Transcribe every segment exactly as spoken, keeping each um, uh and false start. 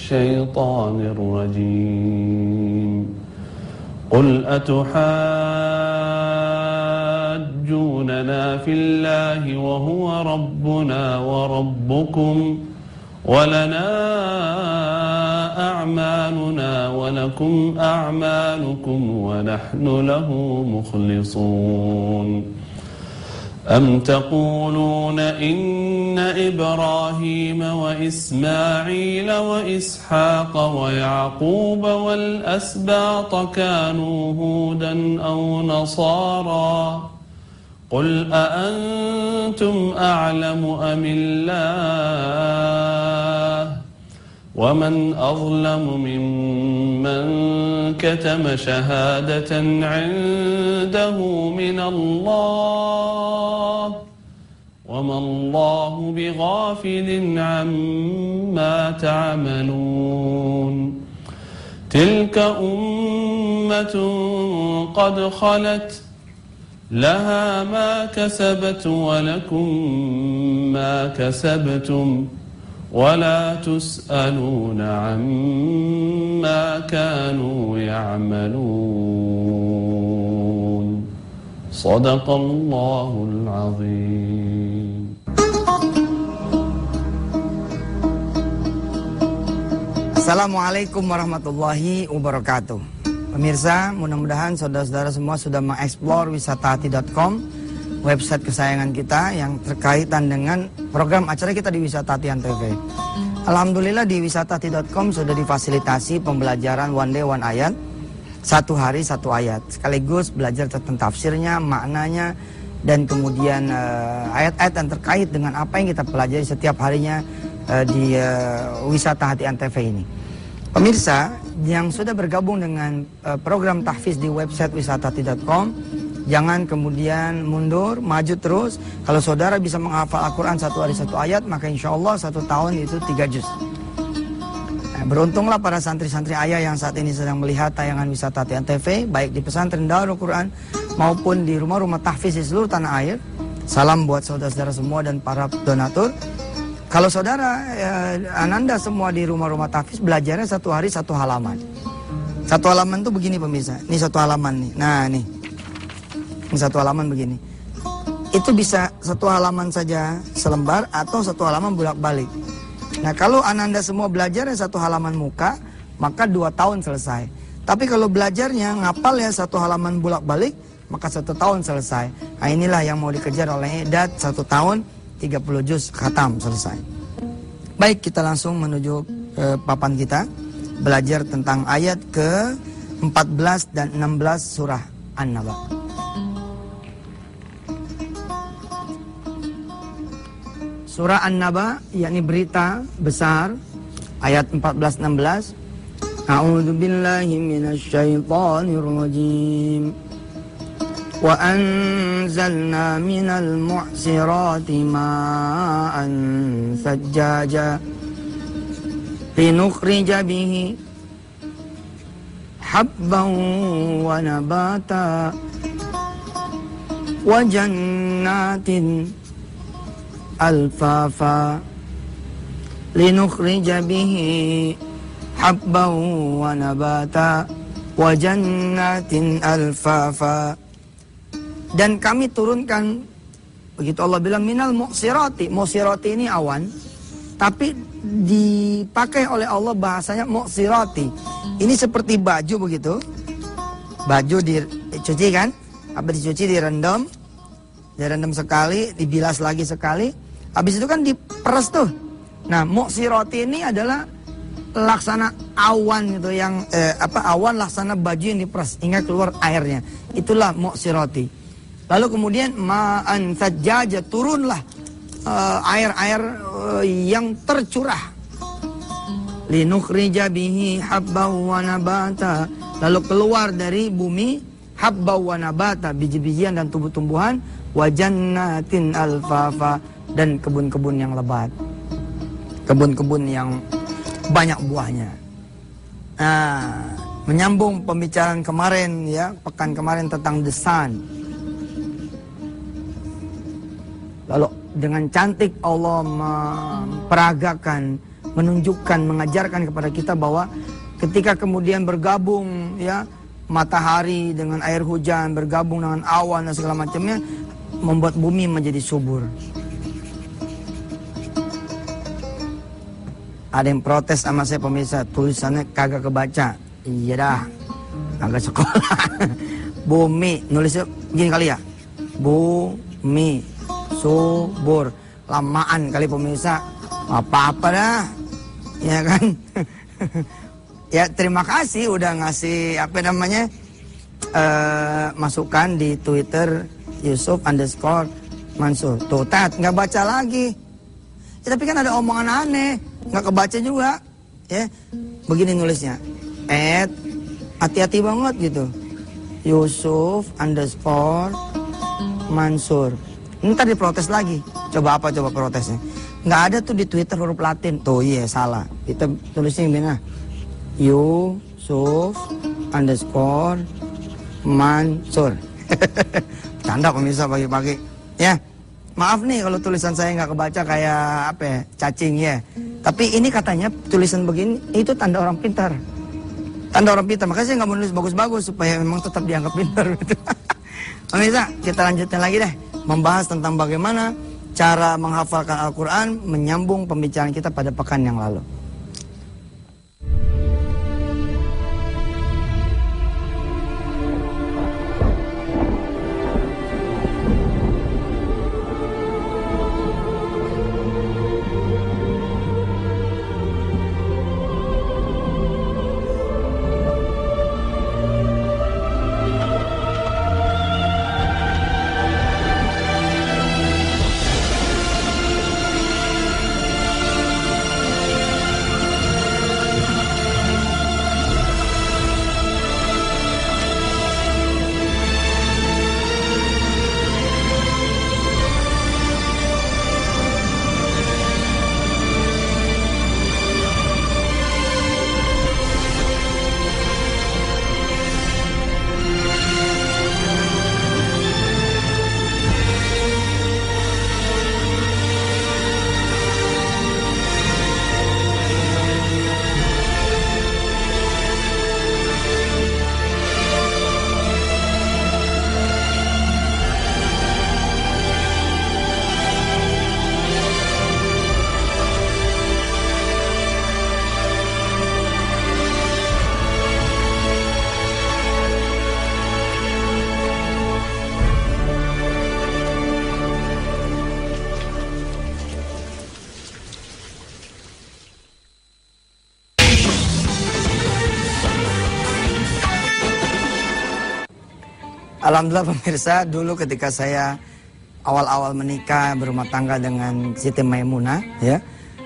الشيطان الرجيم قل أتحاجوننا في الله وهو ربنا وربكم ولنا أعمالنا ولكم أعمالكم ونحن له مخلصون أم تقولون إن إبراهيم وإسماعيل وإسحاق ويعقوب والأسباط كانوا هودا أو نصارى قل أأنتم أعلم أم الله ومن أظلم ممن كتم شهادة عنده من الله وما الله بغافل عما تعملون تلك أمة قد خلت لها ما كسبت ولكم ما كسبتم ولا تسألون عما كانوا يعملون صدق الله العظيم. Assalamualaikum warahmatullahi wabarakatuh. Pemirsa, mudah-mudahan saudara-saudara semua sudah mengeksplor wisata hati titik com, website kesayangan kita yang terkaitan dengan program acara kita di Wisata Hati Antv. Alhamdulillah di wisata hati titik com sudah difasilitasi pembelajaran one day one ayat, satu hari satu ayat, sekaligus belajar tentang tafsirnya, maknanya, dan kemudian ayat-ayat uh, yang terkait dengan apa yang kita pelajari setiap harinya uh, di uh, Wisata Hati Antv ini. Pemirsa yang sudah bergabung dengan uh, program tahfiz di website wisata hati titik com, jangan kemudian mundur, maju terus. Kalau saudara bisa menghafal Al-Quran satu hari satu ayat, maka insya Allah satu tahun itu tiga juz. Nah, beruntunglah para santri-santri ayah yang saat ini sedang melihat tayangan Wisata Hati Antv, baik di pesantren Darul Quran maupun di rumah-rumah tahfiz di seluruh tanah air. Salam buat saudara-saudara semua dan para donatur. Kalau saudara, eh, ananda semua di rumah-rumah tahfiz belajarnya satu hari satu halaman. Satu halaman tuh begini pemirsa. Ini satu halaman nih. Nah nih. Ini satu halaman begini. Itu bisa satu halaman saja selembar atau satu halaman bolak-balik. Nah kalau ananda semua belajarnya satu halaman muka, maka dua tahun selesai. Tapi kalau belajarnya ngapal ya satu halaman bolak-balik, maka satu tahun selesai. Nah inilah yang mau dikejar oleh Edat, satu tahun tiga puluh juz khatam selesai. Baik, kita langsung menuju ke papan kita, belajar tentang ayat ke empat belas dan enam belas surah An-Naba. Surah An-Naba, yakni berita besar, ayat empat belas enam belas. A'udzu billahi minasy syaithanir rajim. Wa anzalna minal mu'sirati ma'an sajjaja linukhrija bihi habban wa nabata wa jannatin alfafa linukhrija bihi habban wa nabata wa jannatin alfafa. Dan kami turunkan, begitu Allah bilang minal mu'sirati. Mu'sirati ini awan, tapi dipakai oleh Allah bahasanya mu'sirati. Ini seperti baju begitu. Baju dicuci kan, habis dicuci direndam, direndam sekali, dibilas lagi sekali, habis itu kan diperes tuh. Nah, mu'sirati ini adalah laksana awan gitu yang eh, apa awan laksana baju yang diperes hingga keluar airnya. Itulah mu'sirati. Lalu kemudian ma'an sajjaja, turunlah air-air uh, uh, yang tercurah. Linukhrija bihi habba wa nabata, lalu keluar dari bumi habba wa nabata, biji-bijian dan tumbuh-tumbuhan, wa jannatin alfafa, dan kebun-kebun yang lebat, kebun-kebun yang banyak buahnya. Nah, menyambung pembicaraan kemarin ya, pekan kemarin tentang The Sun. Lalu dengan cantik Allah memperagakan menunjukkan, mengajarkan kepada kita bahwa ketika kemudian bergabung ya matahari dengan air hujan, bergabung dengan awan dan segala macamnya, membuat bumi menjadi subur. Ada yang protes sama saya pemirsa, tulisannya kagak kebaca. Iya dah, agak sekolah. Bumi, nulisnya gini kali ya. Bumi subur. Lamaan kali pemirsa. Apa-apa dah. Ya kan? Ya terima kasih udah ngasih apa namanya uh, masukan di Twitter Yusuf underscore Mansur. Tuh Tat, nggak baca lagi. Ya, tapi kan ada omongan aneh, nggak kebaca juga. Ya, begini nulisnya. Ed, hati-hati banget gitu. Yusuf underscore Mansur. Ntar diprotes lagi. Coba apa coba protesnya? Nggak ada tuh di Twitter huruf Latin. Tuh iya salah. Kita tulisnya gimana? Yusuf underscore Mansur. Canda pemirsa pagi-pagi. Ya, maaf nih kalau tulisan saya nggak kebaca kayak apa ya, cacing ya. Tapi ini katanya tulisan begini itu tanda orang pintar. Tanda orang pintar. Makanya saya nggak mau nulis bagus-bagus supaya memang tetap dianggap pintar. Pemirsa, kita lanjutin lagi deh. Membahas tentang bagaimana cara menghafalkan Al-Quran, menyambung pembicaraan kita pada pekan yang lalu. Alhamdulillah pemirsa, dulu ketika saya awal-awal menikah berumah tangga dengan Siti Maimunah, ya,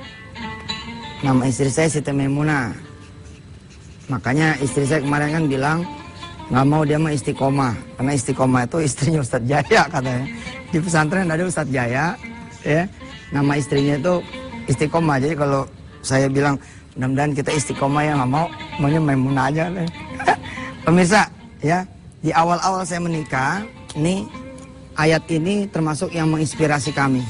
nama istri saya Siti Maimunah. Makanya istri saya kemarin kan bilang nggak mau dia mah istiqomah, karena istiqomah itu istrinya Ustadz Jaya katanya. Di pesantren ada Ustadz Jaya, ya, nama istrinya itu istiqomah. Jadi kalau saya bilang mudah-mudahan kita istiqomah ya, nggak mau, maunya Maimunah aja. Pemirsa, ya. Di awal-awal saya menikah, ini ayat ini termasuk yang menginspirasi kami.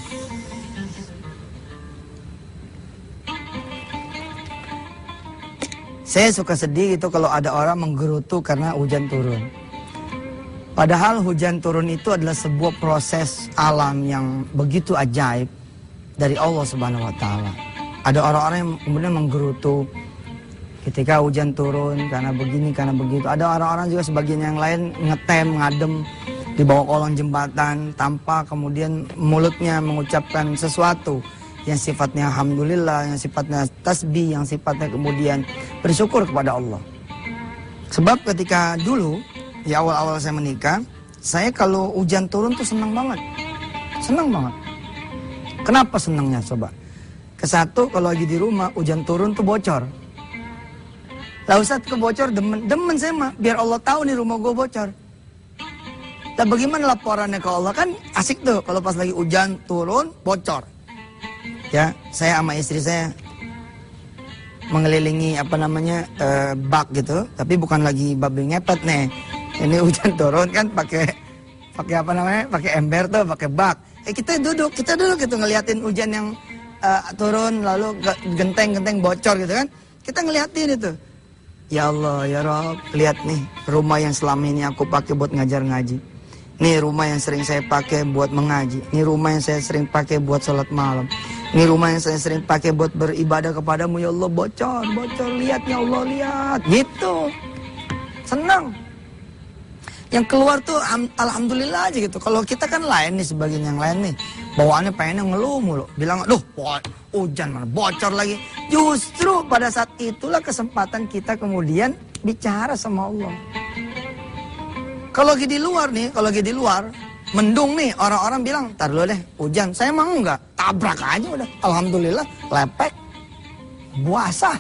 Saya suka sedih itu kalau ada orang menggerutu karena hujan turun. Padahal hujan turun itu adalah sebuah proses alam yang begitu ajaib dari Allah Subhanahu wa taala. Ada orang-orang yang kemudian menggerutu ketika hujan turun karena begini, karena begitu. Ada orang-orang juga sebagian yang lain ngetem, ngadem di bawah kolong jembatan tanpa kemudian mulutnya mengucapkan sesuatu yang sifatnya alhamdulillah, yang sifatnya tasbih, yang sifatnya kemudian bersyukur kepada Allah. Sebab ketika dulu di awal-awal saya menikah, saya kalau hujan turun tuh senang banget. Senang banget. Kenapa senangnya coba? Kesatu kalau lagi di rumah hujan turun tuh bocor. Lah Ustadz kebocor demen, demen saya mah biar Allah tahu nih rumah gue bocor. Lah bagaimana laporannya ke Allah, kan asik tuh kalau pas lagi hujan turun bocor. Ya, saya sama istri saya mengelilingi apa namanya uh, bak gitu, tapi bukan lagi babi ngepet nih. Ini hujan turun kan pakai pakai apa namanya? Pakai ember tuh, pakai bak. Eh kita duduk, kita duduk gitu ngeliatin hujan yang uh, turun lalu genteng-genteng bocor gitu kan. Kita ngeliatin itu. Ya Allah, ya Rabb, lihat nih rumah yang selama ini aku pakai buat ngajar ngaji. Nih rumah yang sering saya pakai buat mengaji. Nih rumah yang saya sering pakai buat sholat malam. Nih rumah yang saya sering pakai buat beribadah kepadamu. Ya Allah, bocor, bocor, lihat ya Allah, lihat. Gitu. Senang. Yang keluar tuh alhamdulillah aja gitu. Kalau kita kan lain nih, sebagian yang lain nih, bawaannya pengennya ngeluh mulu. Bilang, duh hujan mana bocor lagi. Justru pada saat itulah kesempatan kita kemudian bicara sama Allah. Kalau lagi di luar nih, kalau lagi di luar, mendung nih, orang-orang bilang, tar dulu deh, hujan. Saya mau enggak, tabrak aja udah. Alhamdulillah, lepek, basah.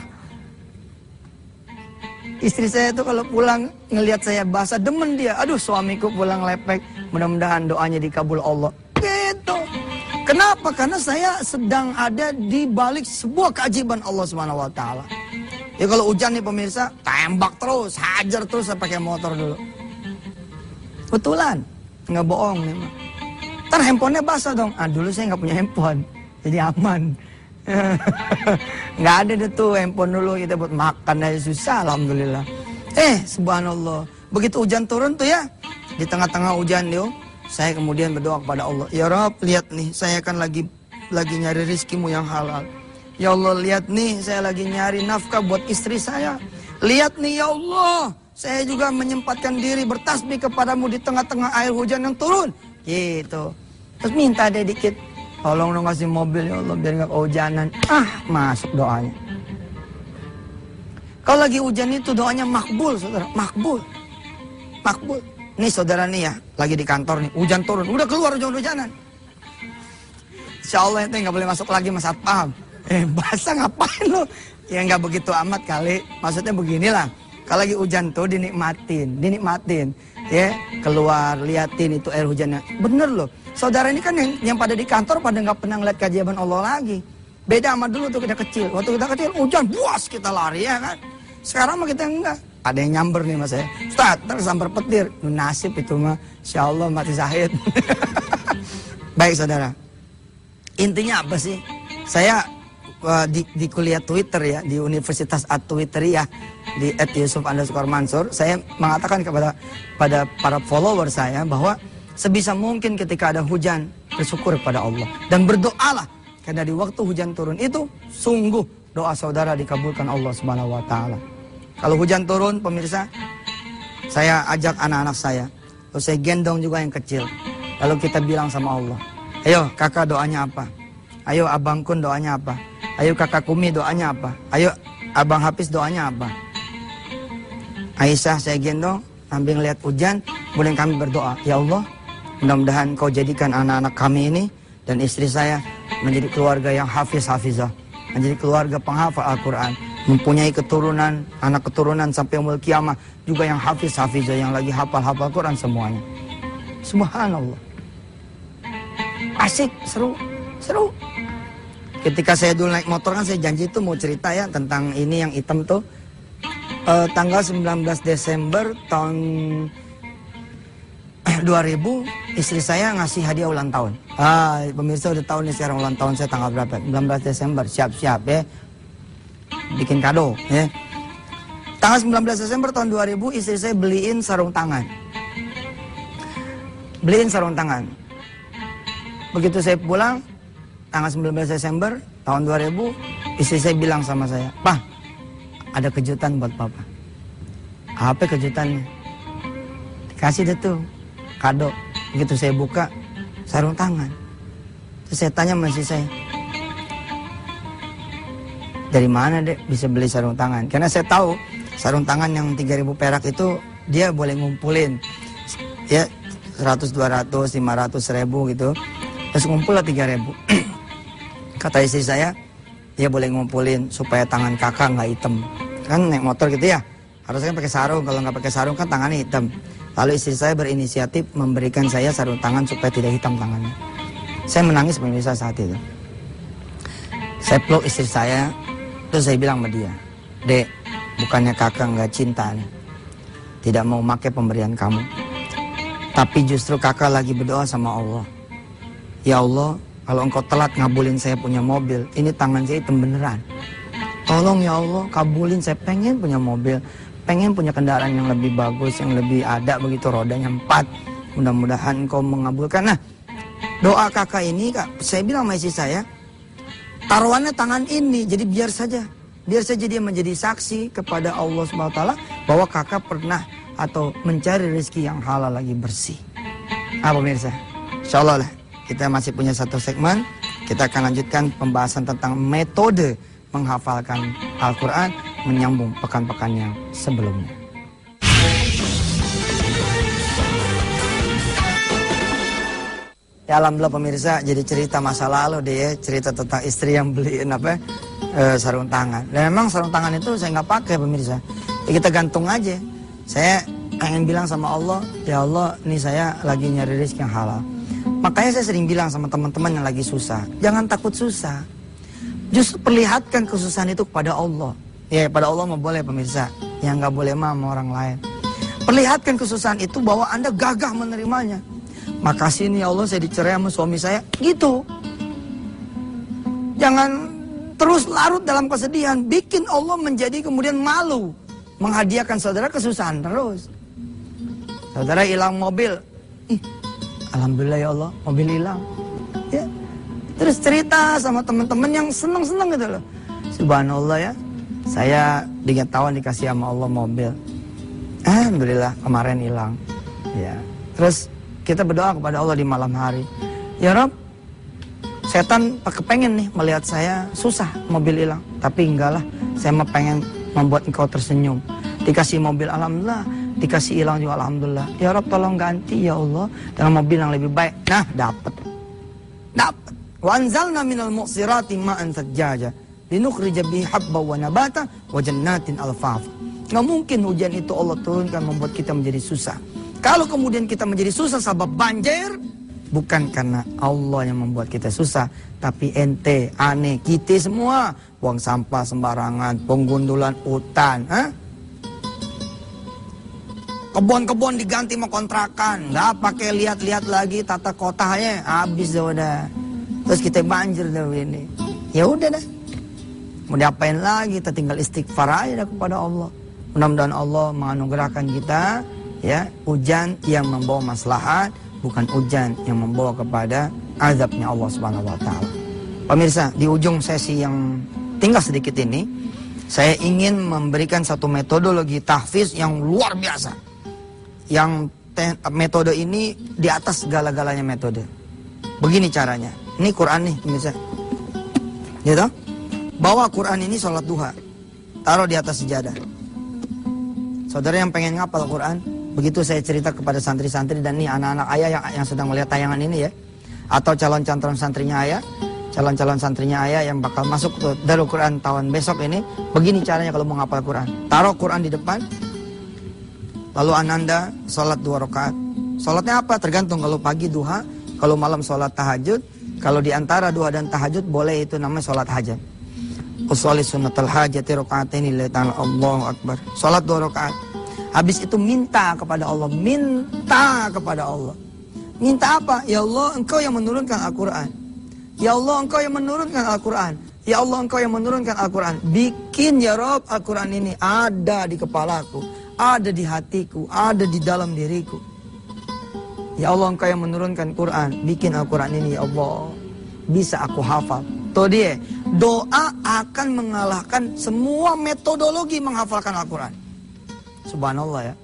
Istri saya tuh kalau pulang ngelihat saya basah, demen dia. Aduh, suamiku pulang lepek, mudah-mudahan doanya dikabul Allah. Gitu. Kenapa? Karena saya sedang ada di balik sebuah keajaiban Allah Subhanahu wa taala. Ya kalau hujan nih pemirsa, tembak terus, hajar terus saya pakai motor dulu. Betulan, nggak bohong memang. Ntar handphonenya basah dong. Ah dulu saya nggak punya handphone, jadi aman. Nggak ada deh tuh handphone dulu, kita buat makan aja susah, alhamdulillah. Eh subhanallah, begitu hujan turun tuh ya, di tengah-tengah hujan yuk, saya kemudian berdoa kepada Allah. Ya Rabb, lihat nih, saya kan lagi lagi nyari rizkimu yang halal. Ya Allah, lihat nih, saya lagi nyari nafkah buat istri saya. Lihat nih ya Allah, saya juga menyempatkan diri bertasbih kepadamu di tengah-tengah air hujan yang turun. Gitu. Terus minta deh dikit, tolong dong kasih mobil ya Allah biar gak kehujanan. Ah, masuk doanya. Kalau lagi hujan itu doanya makbul, saudara. Makbul. Makbul. Nih saudara nih ya, lagi di kantor nih, hujan turun. Udah keluar hujan-hujanan. Insya Allah itu gak boleh masuk lagi, Mas Atpam. Eh, basah ngapain lo? Ya gak begitu amat kali. Maksudnya beginilah. Kalau lagi hujan tuh dinikmatin, dinikmatin. Ya, keluar, liatin itu air hujannya. Bener loh. Saudara ini kan yang, yang pada di kantor pada nggak pernah ngeliat keajaiban Allah lagi. Beda sama dulu tuh kita kecil. Waktu kita kecil hujan, buas kita lari ya kan. Sekarang mah kita enggak. Ada yang nyamber nih mas saya. Ustaz, tersambar petir. Nasib itu mah, insya Allah mati syahid. Baik saudara. Intinya apa sih? Saya uh, di, di kuliah Twitter ya, di Universitas At-Twitteriyah, di at Yusuf underscore Mansur, saya mengatakan kepada pada para follower saya bahwa sebisa mungkin ketika ada hujan, bersyukur kepada Allah. Dan berdoalah, karena di waktu hujan turun itu, sungguh doa saudara dikabulkan Allah Subhanahu wa taala. Kalau hujan turun, pemirsa, saya ajak anak-anak saya, lalu saya gendong juga yang kecil. Lalu kita bilang sama Allah, ayo kakak doanya apa? Ayo abang Kun doanya apa? Ayo kakak Kumi doanya apa? Ayo abang Hafiz doanya apa? Aisyah saya gendong, sambil ngeliat hujan, kemudian kami berdoa, ya Allah, mudah-mudahan kau jadikan anak-anak kami ini dan istri saya menjadi keluarga yang hafiz-hafizah, menjadi keluarga penghafal Al-Quran, mempunyai keturunan, anak keturunan sampai umul kiamah juga yang hafiz-hafizah, yang lagi hafal-hafal Quran semuanya. Subhanallah. Asik, seru, seru. Ketika saya dulu naik motor kan saya janji itu mau cerita ya tentang ini yang hitam tuh. Uh, tanggal sembilan belas Desember tahun dua ribu, istri saya ngasih hadiah ulang tahun. Ah, pemirsa udah tahu nih sekarang ulang tahun saya tanggal berapa? sembilan belas Desember, siap-siap ya. Bikin kado ya. Tanggal sembilan belas Desember tahun dua ribu, istri saya beliin sarung tangan. Beliin sarung tangan. Begitu saya pulang, tanggal sembilan belas Desember tahun dua ribu, istri saya bilang sama saya, "Pak, ada kejutan buat papa." Apa kejutannya? Dikasih deh tuh kado. Begitu saya buka, sarung tangan. Terus saya tanya sama istri saya, dari mana dek bisa beli sarung tangan? Karena saya tahu sarung tangan yang tiga ribu perak itu dia boleh ngumpulin ya seratus, dua ratus, lima ratus ribu gitu. Terus ngumpul lah tiga ribu. Kata istri saya, dia boleh ngumpulin supaya tangan kakak nggak hitam. Kan naik motor gitu ya, harusnya pakai sarung. Kalau nggak pakai sarung kan tangannya hitam. Lalu istri saya berinisiatif memberikan saya sarung tangan supaya tidak hitam tangannya. Saya menangis pemirsa saat itu. Saya peluk istri saya, terus saya bilang sama dia, "Dek, bukannya kakak nggak cinta nih, tidak mau pakai pemberian kamu, tapi justru kakak lagi berdoa sama Allah. Ya Allah, kalau engkau telat ngabulin saya punya mobil, ini tangan saya hitam beneran. Tolong ya Allah, kabulin, saya pengen punya mobil, pengen punya kendaraan yang lebih bagus, yang lebih ada begitu, rodanya empat. Mudah-mudahan engkau mengabulkan. Nah, doa kakak ini, kak, saya bilang sama istri saya, taruhannya tangan ini, jadi biar saja. Biar saja dia menjadi saksi kepada Allah subhanahu wa taala bahwa kakak pernah atau mencari rezeki yang halal lagi bersih. Ah, pemirsa, insya Allah lah, kita masih punya satu segmen. Kita akan lanjutkan pembahasan tentang metode menghafalkan Al-Quran, menyambung pekan-pekan yang sebelumnya. Ya, alhamdulillah pemirsa, jadi cerita masa lalu deh ya, cerita tentang istri yang beliin apa e, sarung tangan. Dan memang sarung tangan itu saya nggak pakai pemirsa, ya, kita gantung aja. Saya pengen bilang sama Allah, ya Allah, ini saya lagi nyari rezeki yang halal. Makanya saya sering bilang sama teman-teman yang lagi susah, jangan takut susah. Justru perlihatkan kesusahan itu kepada Allah. Ya, pada Allah mau boleh pemirsa, yang nggak boleh mah sama orang lain. Perlihatkan kesusahan itu bahwa Anda gagah menerimanya. Makasih nih ya Allah, saya dicerai sama suami saya, gitu. Jangan terus larut dalam kesedihan, bikin Allah menjadi kemudian malu, menghadiahkan saudara kesusahan terus. Saudara hilang mobil, ih, alhamdulillah ya Allah, mobil hilang. Ya, terus cerita sama teman-teman yang seneng-seneng gitu loh. Subhanallah ya, saya diketahuan dikasih sama Allah mobil. Alhamdulillah kemarin hilang. Ya, terus kita berdoa kepada Allah di malam hari. Ya Rabb, setan kepengen nih melihat saya susah mobil hilang. Tapi enggak lah, saya mah pengen membuat engkau tersenyum. Dikasih mobil alhamdulillah, dikasih hilang juga alhamdulillah. Ya Rabb tolong ganti ya Allah dengan mobil yang lebih baik. Nah dapat, dapat. Wa anzalna minal mu'sirati ma'an sajjaja linukhrija bihi habba wa nabata wa jannatin alfafa. Nggak mungkin hujan itu Allah turunkan membuat kita menjadi susah. Kalau kemudian kita menjadi susah sebab banjir, bukan karena Allah yang membuat kita susah, tapi ente, aneh, kita semua buang sampah sembarangan, penggundulan hutan, ha? Kebun-kebun diganti mau kontrakan, nggak pakai lihat-lihat lagi tata kotanya, habis dah udah. Terus kita banjir dah ini. Ya udah dah. Mau diapain lagi? Kita tinggal istighfar aja dah kepada Allah. Mudah-mudahan Allah menganugerahkan kita ya hujan yang membawa maslahat, bukan hujan yang membawa kepada azabnya Allah Subhanahu wa taala. Pemirsa, di ujung sesi yang tinggal sedikit ini, saya ingin memberikan satu metodologi tahfiz yang luar biasa. Yang metode ini di atas segala-galanya metode. Begini caranya. Ini Quran nih, pemirsa. Gitu? Bawa Quran ini sholat duha. Taruh di atas sejadah. Saudara yang pengen ngapal Quran, begitu saya cerita kepada santri-santri dan nih anak-anak ayah yang, yang sedang melihat tayangan ini ya, atau calon-calon santrinya ayah, calon-calon santrinya ayah yang bakal masuk ke Darul Quran tahun besok ini, begini caranya kalau mau ngapal Quran. Taruh Quran di depan, lalu ananda sholat dua rakaat. Sholatnya apa? Tergantung, kalau pagi duha, kalau malam sholat tahajud, kalau di antara duha dan tahajud boleh itu namanya sholat hajat. Usolli sunnatul hajati rakaataini lillahi ta'ala, Allahu akbar. Sholat dua rakaat. Habis itu minta kepada Allah, minta kepada Allah. Minta apa? Ya Allah, engkau yang menurunkan Al-Quran. Ya Allah, engkau yang menurunkan Al-Quran. Ya Allah, engkau yang menurunkan Al-Quran. Bikin ya Rabb Al-Quran ini ada di kepalaku, ada di hatiku, ada di dalam diriku. Ya Allah, engkau yang menurunkan Quran. Bikin Al-Quran ini ya Allah bisa aku hafal. Tuh dia, doa akan mengalahkan semua metodologi menghafalkan Al-Quran. Subhanallah ya.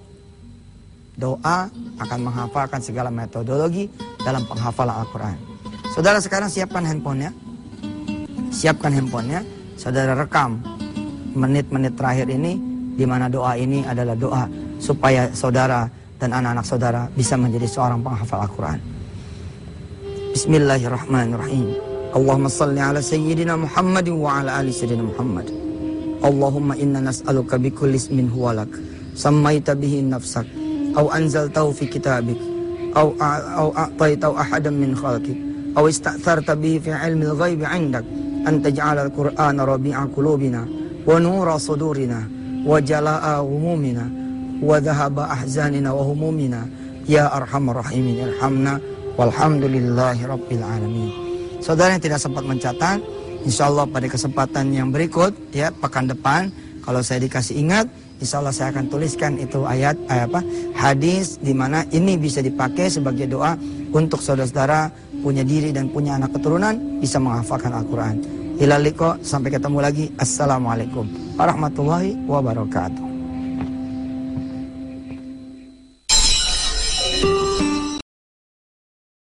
Doa akan menghafalkan segala metodologi dalam penghafalan Al-Quran. Saudara sekarang siapkan handphonenya. Siapkan handphonenya. Saudara rekam menit-menit terakhir ini, di mana doa ini adalah doa supaya saudara dan anak-anak saudara bisa menjadi seorang penghafal Al-Quran. Bismillahirrahmanirrahim. Allahumma salli ala sayyidina Muhammad wa ala ali sayyidina Muhammad. Allahumma inna nas'aluka bi kulli ismin huwa lak sammaita bihi nafsak aw anzaltahu fi kitabik aw aw a'taitahu ahadan min khalqik aw ista'tharta bihi fi 'ilmil ghaibi 'indak an taj'ala al-Qur'ana rabi'a qulubina wa nura sudurina wa jalaa'a humumina wa dhahaba ahzanina wa humumina ya arhamar rahimin irhamna walhamdulillahi rabbil alamin. saudara yang tidak sempat mencatat, insya Allah pada kesempatan yang berikut, ya pekan depan, kalau saya dikasih ingat, insya Allah saya akan tuliskan itu ayat, eh, apa, hadis di mana ini bisa dipakai sebagai doa untuk saudara-saudara punya diri dan punya anak keturunan bisa menghafalkan Al-Quran. Ilal liqa, sampai ketemu lagi. Assalamualaikum warahmatullahi wabarakatuh.